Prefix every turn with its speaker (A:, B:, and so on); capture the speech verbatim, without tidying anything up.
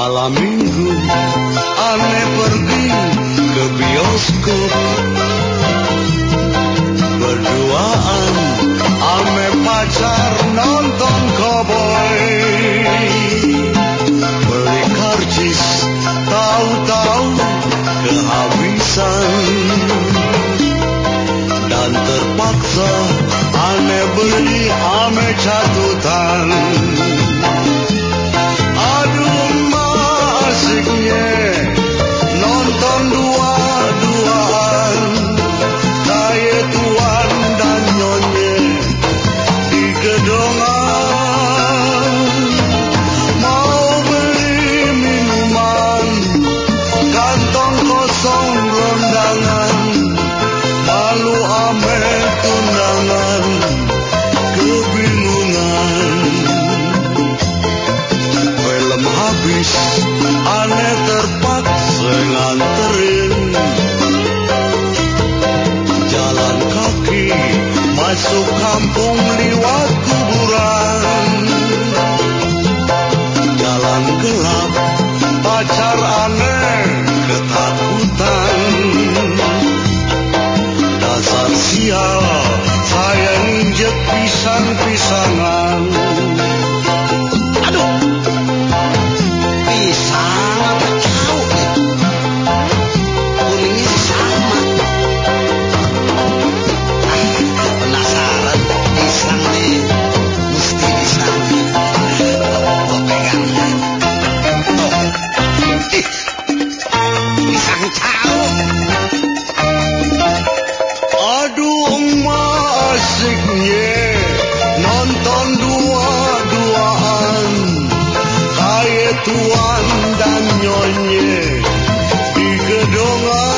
A: Malam minggu aneh pergi ke bioskop, berduaan ame pacar nonton cowboy. Beli karcis tahu-tahu kehabisan, dan terpaksa aneh beli ame catutan. Nonton dua-duaan kayak tuan dan nyonya di gedongan. Mau beli minuman, kantong kosong gelondangan, malu ame tundangan, kebingungan. Film habis, aneh terpaksa nganterin, jalan kaki masuk kampung liwat kuburan. Jalan gelap, pacar aneh ketakutan. Dasar sial, saya nginjek pisang-pisangan. Aduh, pisang apa jauh nih? Kuningnya sih sama. Ah, penasaran pisang nih, mesti pisang. Gue pegang. Tuh, ih, pisang jauh. Aduh, emak asiknya nonton dua-duaan kayak tuan dan nyonya di gedongan.